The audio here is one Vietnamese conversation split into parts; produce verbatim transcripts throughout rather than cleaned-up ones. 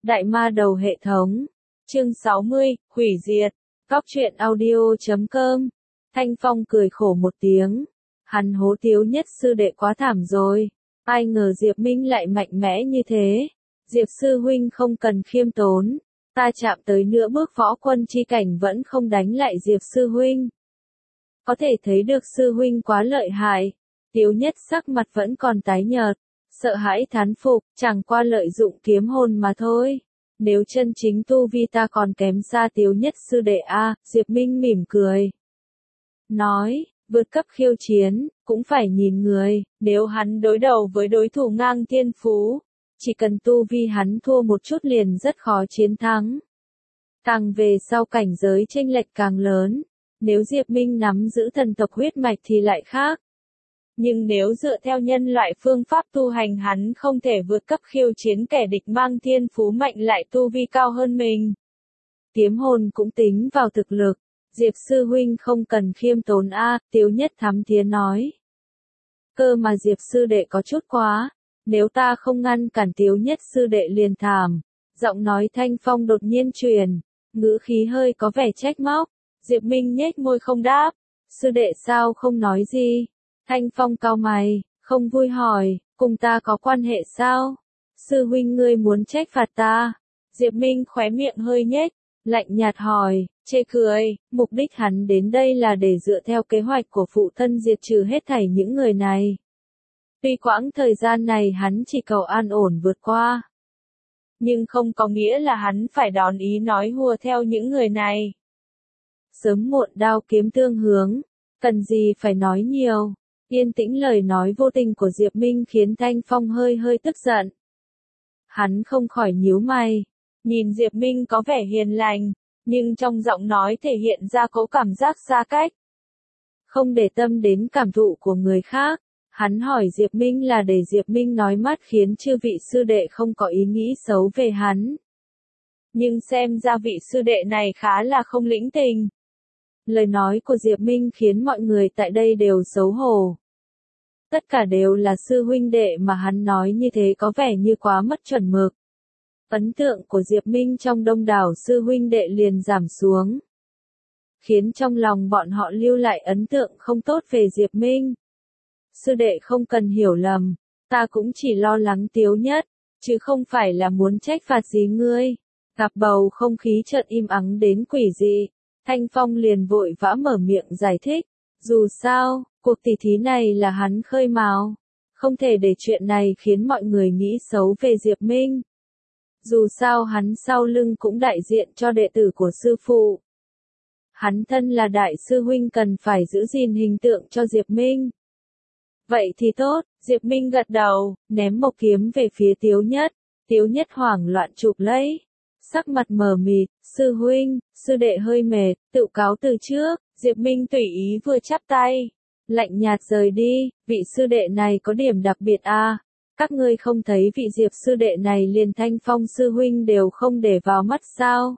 Đại ma đầu hệ thống. Chương sáu mươi, hủy diệt. Góc truyện audio chấm com. Thanh Phong cười khổ một tiếng. Hắn hố Tiếu Nhất sư đệ quá thảm rồi. Ai ngờ Diệp Minh lại mạnh mẽ như thế. Diệp sư huynh không cần khiêm tốn. Ta chạm tới nửa bước võ quân chi cảnh vẫn không đánh lại Diệp sư huynh. Có thể thấy được sư huynh quá lợi hại. Tiếu Nhất sắc mặt vẫn còn tái nhợt. Sợ hãi thán phục, chẳng qua lợi dụng kiếm hồn mà thôi. Nếu chân chính tu vi ta còn kém xa Tiếu Nhất sư đệ a, Diệp Minh mỉm cười. Nói, vượt cấp khiêu chiến, cũng phải nhìn người, nếu hắn đối đầu với đối thủ ngang thiên phú, chỉ cần tu vi hắn thua một chút liền rất khó chiến thắng. Càng về sau cảnh giới chênh lệch càng lớn, nếu Diệp Minh nắm giữ thần tộc huyết mạch thì lại khác. Nhưng nếu dựa theo nhân loại phương pháp tu hành hắn không thể vượt cấp khiêu chiến kẻ địch mang thiên phú mạnh lại tu vi cao hơn mình. Kiếm hồn cũng tính vào thực lực, Diệp sư huynh không cần khiêm tốn a, Tiếu Nhất thắm thía nói. Cơ mà Diệp sư đệ có chút quá, nếu ta không ngăn cản Tiếu Nhất sư đệ liền thảm. Giọng nói Thanh Phong đột nhiên truyền, ngữ khí hơi có vẻ trách móc. Diệp Minh nhếch môi không đáp, sư đệ sao không nói gì. Thanh Phong cau mày, không vui hỏi, cùng ta có quan hệ sao? Sư huynh ngươi muốn trách phạt ta? Diệp Minh khóe miệng hơi nhếch, lạnh nhạt hỏi, chê cười, mục đích hắn đến đây là để dựa theo kế hoạch của phụ thân diệt trừ hết thảy những người này. Tuy quãng thời gian này hắn chỉ cầu an ổn vượt qua. Nhưng không có nghĩa là hắn phải đón ý nói hùa theo những người này. Sớm muộn đao kiếm tương hướng, cần gì phải nói nhiều. Yên tĩnh lời nói vô tình của Diệp Minh khiến Thanh Phong hơi hơi tức giận. Hắn không khỏi nhíu mày, nhìn Diệp Minh có vẻ hiền lành, nhưng trong giọng nói thể hiện ra có cảm giác xa cách. Không để tâm đến cảm thụ của người khác, hắn hỏi Diệp Minh là để Diệp Minh nói mắt khiến chư vị sư đệ không có ý nghĩ xấu về hắn. Nhưng xem ra vị sư đệ này khá là không lĩnh tình. Lời nói của Diệp Minh khiến mọi người tại đây đều xấu hổ. Tất cả đều là sư huynh đệ mà hắn nói như thế có vẻ như quá mất chuẩn mực. Ấn tượng của Diệp Minh trong đông đảo sư huynh đệ liền giảm xuống. Khiến trong lòng bọn họ lưu lại ấn tượng không tốt về Diệp Minh. Sư đệ không cần hiểu lầm, ta cũng chỉ lo lắng Tiếu Nhất, chứ không phải là muốn trách phạt gì ngươi. Gặp bầu không khí chợt im ắng đến quỷ dị. Thanh Phong liền vội vã mở miệng giải thích, dù sao, cuộc tỷ thí này là hắn khơi mào, không thể để chuyện này khiến mọi người nghĩ xấu về Diệp Minh. Dù sao hắn sau lưng cũng đại diện cho đệ tử của sư phụ. Hắn thân là đại sư huynh cần phải giữ gìn hình tượng cho Diệp Minh. Vậy thì tốt, Diệp Minh gật đầu, ném một kiếm về phía Tiếu Nhất, Tiếu Nhất hoảng loạn chụp lấy. Sắc mặt mờ mịt, sư huynh, sư đệ hơi mệt, tự cáo từ trước, Diệp Minh tùy ý vừa chắp tay. Lạnh nhạt rời đi, vị sư đệ này có điểm đặc biệt à, các ngươi không thấy vị Diệp sư đệ này liền Thanh Phong sư huynh đều không để vào mắt sao?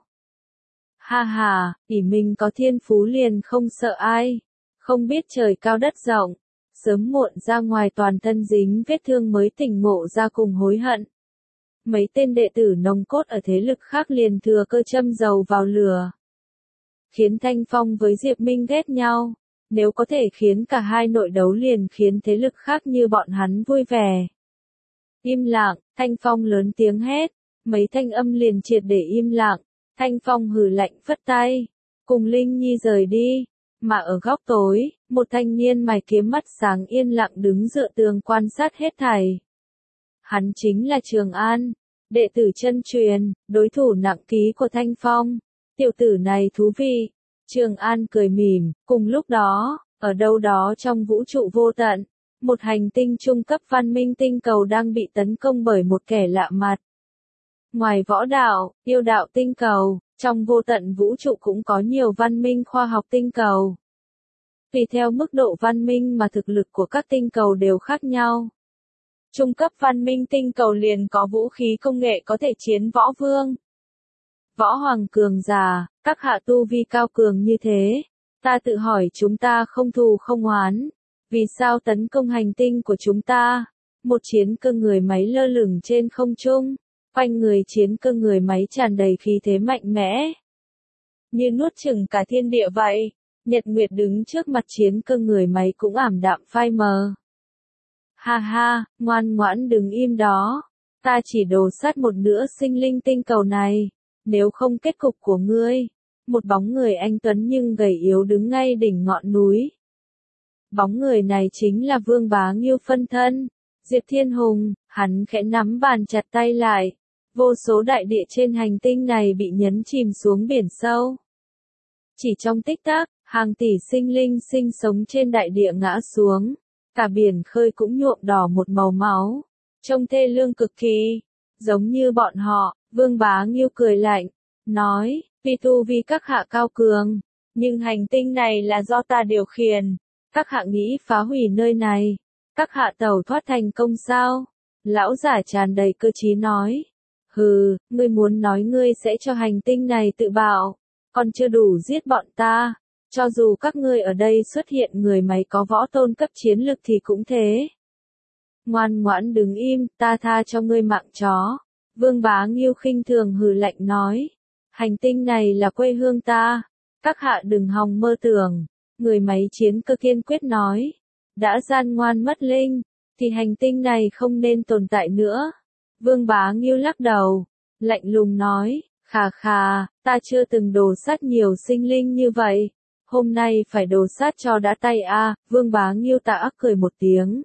Ha ha, ỷ mình có thiên phú liền không sợ ai, không biết trời cao đất rộng, sớm muộn ra ngoài toàn thân dính vết thương mới tỉnh ngộ ra cùng hối hận. Mấy tên đệ tử nòng cốt ở thế lực khác liền thừa cơ châm dầu vào lửa. Khiến Thanh Phong với Diệp Minh ghét nhau, nếu có thể khiến cả hai nội đấu liền khiến thế lực khác như bọn hắn vui vẻ. Im lặng, Thanh Phong lớn tiếng hét, mấy thanh âm liền triệt để im lặng, Thanh Phong hừ lạnh phất tay, cùng Linh Nhi rời đi, mà ở góc tối, một thanh niên mày kiếm mắt sáng yên lặng đứng dựa tường quan sát hết thảy. Hắn chính là Trường An, đệ tử chân truyền, đối thủ nặng ký của Thanh Phong. Tiểu tử này thú vị. Trường An cười mỉm, cùng lúc đó, ở đâu đó trong vũ trụ vô tận, một hành tinh trung cấp văn minh tinh cầu đang bị tấn công bởi một kẻ lạ mặt. Ngoài võ đạo, yêu đạo tinh cầu, trong vô tận vũ trụ cũng có nhiều văn minh khoa học tinh cầu. Tùy theo mức độ văn minh mà thực lực của các tinh cầu đều khác nhau. Trung cấp văn minh tinh cầu liền có vũ khí công nghệ có thể chiến võ vương. Võ hoàng cường giả, các hạ tu vi cao cường như thế. Ta tự hỏi chúng ta không thù không oán. Vì sao tấn công hành tinh của chúng ta? Một chiến cơ người máy lơ lửng trên không trung. Quanh người chiến cơ người máy tràn đầy khí thế mạnh mẽ, như nuốt chửng cả thiên địa vậy. Nhật Nguyệt đứng trước mặt chiến cơ người máy cũng ảm đạm phai mờ. Ha ha, ngoan ngoãn đứng im đó. Ta chỉ đồ sát một nửa sinh linh tinh cầu này. Nếu không kết cục của ngươi. Một bóng người anh tuấn nhưng gầy yếu đứng ngay đỉnh ngọn núi. Bóng người này chính là Vương Bá Ngưu phân thân. Diệp Thiên Hùng, hắn khẽ nắm bàn chặt tay lại. Vô số đại địa trên hành tinh này bị nhấn chìm xuống biển sâu. Chỉ trong tích tắc, hàng tỷ sinh linh sinh sống trên đại địa ngã xuống. Cả biển khơi cũng nhuộm đỏ một màu máu. Trông thê lương cực kỳ. Giống như bọn họ, Vương Bá Ngưu cười lạnh. Nói, vì tu vi các hạ cao cường. Nhưng hành tinh này là do ta điều khiển. Các hạ nghĩ phá hủy nơi này. Các hạ tẩu thoát thành công sao? Lão giả tràn đầy cơ trí nói. Hừ, ngươi muốn nói ngươi sẽ cho hành tinh này tự bạo. Còn chưa đủ giết bọn ta. Cho dù các ngươi ở đây xuất hiện người máy có võ tôn cấp chiến lực thì cũng thế. Ngoan ngoãn đứng im, ta tha cho ngươi mạng chó. Vương Bá Ngưu khinh thường hừ lạnh nói. Hành tinh này là quê hương ta. Các hạ đừng hòng mơ tưởng. Người máy chiến cơ kiên quyết nói. Đã gian ngoan mất linh, thì hành tinh này không nên tồn tại nữa. Vương Bá Ngưu lắc đầu, lạnh lùng nói, khà khà, ta chưa từng đồ sát nhiều sinh linh như vậy. Hôm nay phải đồ sát cho đã tay a. À. Vương Bá Ngưu tạ ác cười một tiếng.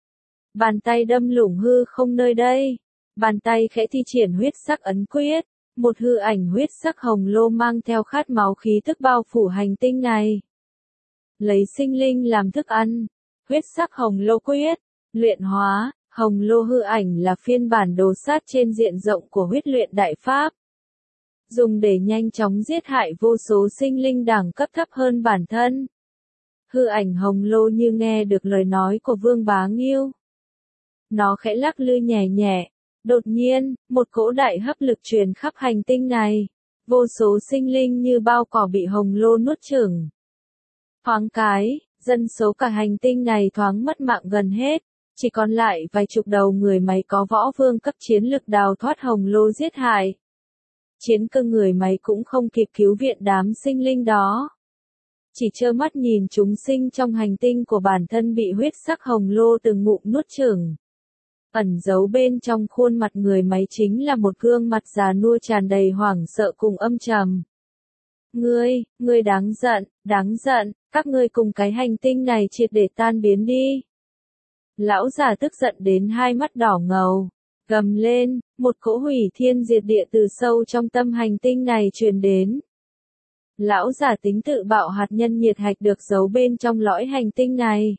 Bàn tay đâm lủng hư không nơi đây. Bàn tay khẽ thi triển huyết sắc ấn quyết. Một hư ảnh huyết sắc hồng lô mang theo khát máu khí tức bao phủ hành tinh này. Lấy sinh linh làm thức ăn. Huyết sắc hồng lô quyết. Luyện hóa. Hồng lô hư ảnh là phiên bản đồ sát trên diện rộng của huyết luyện đại pháp. Dùng để nhanh chóng giết hại vô số sinh linh đẳng cấp thấp hơn bản thân. Hư ảnh hồng lô như nghe được lời nói của Vương Bá Ngưu. Nó khẽ lắc lư nhẹ nhẹ. Đột nhiên, một cỗ đại hấp lực truyền khắp hành tinh này. Vô số sinh linh như bao cỏ bị hồng lô nuốt chửng. Thoáng cái, dân số cả hành tinh này thoáng mất mạng gần hết. Chỉ còn lại vài chục đầu người máy có võ vương cấp chiến lực đào thoát hồng lô giết hại. Chiến cơ người máy cũng không kịp cứu viện đám sinh linh đó. Chỉ trơ mắt nhìn chúng sinh trong hành tinh của bản thân bị huyết sắc hồng lô từng ngụm nuốt chửng. Ẩn giấu bên trong khuôn mặt người máy chính là một gương mặt già nua tràn đầy hoảng sợ cùng âm trầm. Ngươi, ngươi đáng giận, đáng giận, các ngươi cùng cái hành tinh này triệt để tan biến đi. Lão già tức giận đến hai mắt đỏ ngầu, gầm lên, một cỗ hủy thiên diệt địa từ sâu trong tâm hành tinh này truyền đến. Lão già tính tự bạo hạt nhân nhiệt hạch được giấu bên trong lõi hành tinh này.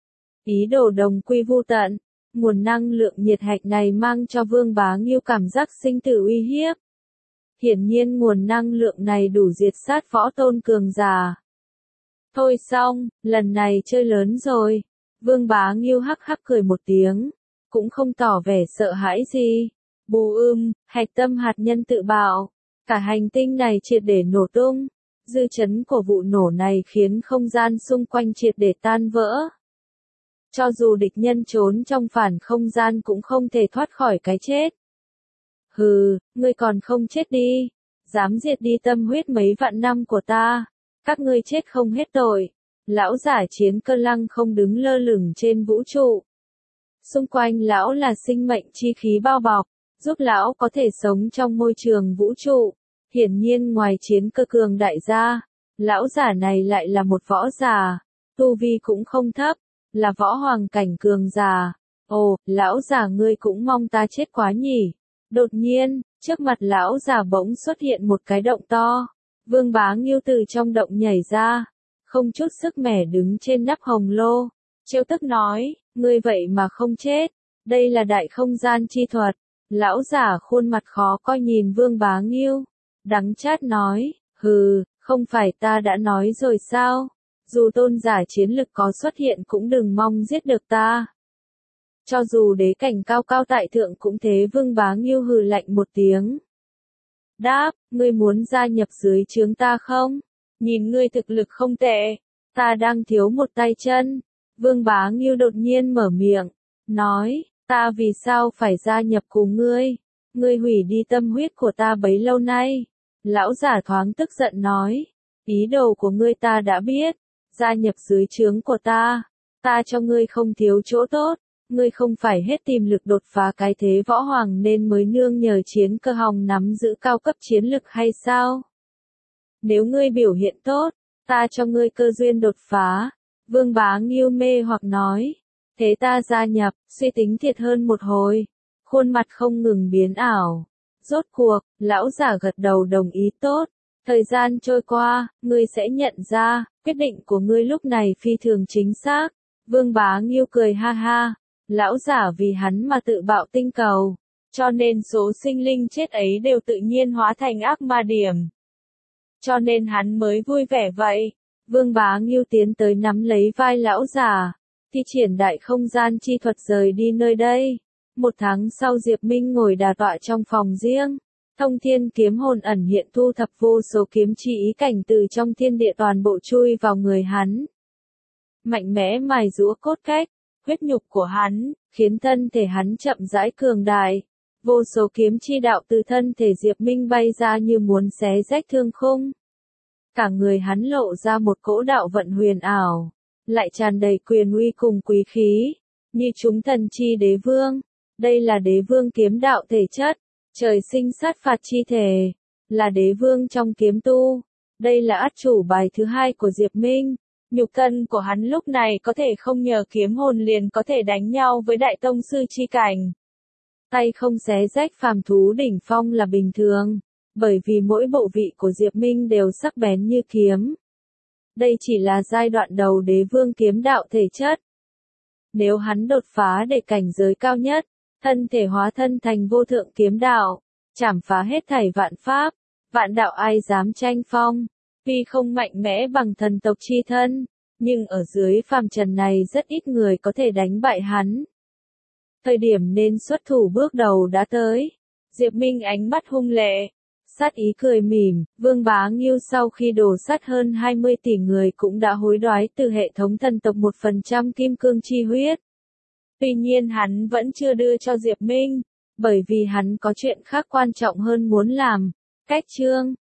Ý đồ đồng quy vu tận, nguồn năng lượng nhiệt hạch này mang cho Vương Bá Ngưu cảm giác sinh tử uy hiếp. Hiển nhiên nguồn năng lượng này đủ diệt sát võ tôn cường giả. Thôi xong, lần này chơi lớn rồi. Vương Bá Ngưu hắc hắc cười một tiếng, cũng không tỏ vẻ sợ hãi gì. Bù ưm, hạch tâm hạt nhân tự bạo, cả hành tinh này triệt để nổ tung. Dư chấn của vụ nổ này khiến không gian xung quanh triệt để tan vỡ. Cho dù địch nhân trốn trong phản không gian cũng không thể thoát khỏi cái chết. Hừ, ngươi còn không chết đi, dám diệt đi tâm huyết mấy vạn năm của ta, các ngươi chết không hết tội. Lão giả chiến cơ lăng không đứng lơ lửng trên vũ trụ. Xung quanh lão là sinh mệnh chi khí bao bọc, giúp lão có thể sống trong môi trường vũ trụ. Hiển nhiên ngoài chiến cơ cường đại gia, lão giả này lại là một võ giả, tu vi cũng không thấp, là võ hoàng cảnh cường giả. Ồ, lão giả ngươi cũng mong ta chết quá nhỉ. Đột nhiên, trước mặt lão giả bỗng xuất hiện một cái động to. Vương Bá Ngưu từ trong động nhảy ra, không chút sức mẻ đứng trên nắp hồng lô. Trêu tức nói, ngươi vậy mà không chết, đây là đại không gian chi thuật. Lão giả khuôn mặt khó coi nhìn Vương Bá Ngưu, đắng chát nói, hừ, không phải ta đã nói rồi sao, dù tôn giả chiến lực có xuất hiện cũng đừng mong giết được ta. Cho dù đế cảnh cao cao tại thượng cũng thế. Vương Bá Ngưu hừ lạnh một tiếng. Đáp, ngươi muốn gia nhập dưới trướng ta không? Nhìn ngươi thực lực không tệ, ta đang thiếu một tay chân. Vương Bá Ngưu đột nhiên mở miệng, nói, ta vì sao phải gia nhập cùng ngươi? Ngươi hủy đi tâm huyết của ta bấy lâu nay. Lão giả thoáng tức giận nói. Ý đồ của ngươi ta đã biết. Gia nhập dưới trướng của ta. Ta cho ngươi không thiếu chỗ tốt. Ngươi không phải hết tìm lực đột phá cái thế võ hoàng nên mới nương nhờ chiến cơ hòng nắm giữ cao cấp chiến lực hay sao? Nếu ngươi biểu hiện tốt, ta cho ngươi cơ duyên đột phá. Vương Bá Nghiêu mê hoặc nói. Thế ta gia nhập, suy tính thiệt hơn một hồi. Khuôn mặt không ngừng biến ảo. Rốt cuộc, lão giả gật đầu đồng ý tốt. Thời gian trôi qua, ngươi sẽ nhận ra, quyết định của ngươi lúc này phi thường chính xác. Vương Bá Nghiêu cười ha ha. Lão giả vì hắn mà tự bạo tinh cầu. Cho nên số sinh linh chết ấy đều tự nhiên hóa thành ác ma điểm. Cho nên hắn mới vui vẻ vậy. Vương Bá Nghiêu tiến tới nắm lấy vai lão giả. Thi triển đại không gian chi thuật rời đi nơi đây. Một tháng sau Diệp Minh ngồi đà tọa trong phòng riêng. Thông thiên kiếm hồn ẩn hiện thu thập vô số kiếm chi ý cảnh từ trong thiên địa toàn bộ chui vào người hắn. Mạnh mẽ mài giũa cốt cách, huyết nhục của hắn, khiến thân thể hắn chậm rãi cường đại. Vô số kiếm chi đạo từ thân thể Diệp Minh bay ra như muốn xé rách thương khung. Cả người hắn lộ ra một cỗ đạo vận huyền ảo, lại tràn đầy quyền uy cùng quý khí, như chúng thần chi đế vương. Đây là đế vương kiếm đạo thể chất, trời sinh sát phạt chi thể, là đế vương trong kiếm tu. Đây là át chủ bài thứ hai của Diệp Minh. Nhục thân của hắn lúc này có thể không nhờ kiếm hồn liền có thể đánh nhau với đại tông sư chi cảnh. Tay không xé rách phàm thú đỉnh phong là bình thường, bởi vì mỗi bộ vị của Diệp Minh đều sắc bén như kiếm. Đây chỉ là giai đoạn đầu đế vương kiếm đạo thể chất. Nếu hắn đột phá để cảnh giới cao nhất, thân thể hóa thân thành vô thượng kiếm đạo, chảm phá hết thảy vạn pháp, vạn đạo ai dám tranh phong. Tuy không mạnh mẽ bằng thần tộc chi thân, nhưng ở dưới phàm trần này rất ít người có thể đánh bại hắn. Thời điểm nên xuất thủ bước đầu đã tới. Diệp Minh ánh mắt hung lệ, sát ý cười mỉm. Vương Bá Nghiêu sau khi đổ sát hơn hai mươi tỷ người cũng đã hối đoái từ hệ thống thần tộc một phần trăm kim cương chi huyết. Tuy nhiên hắn vẫn chưa đưa cho Diệp Minh, bởi vì hắn có chuyện khác quan trọng hơn muốn làm. Cách chương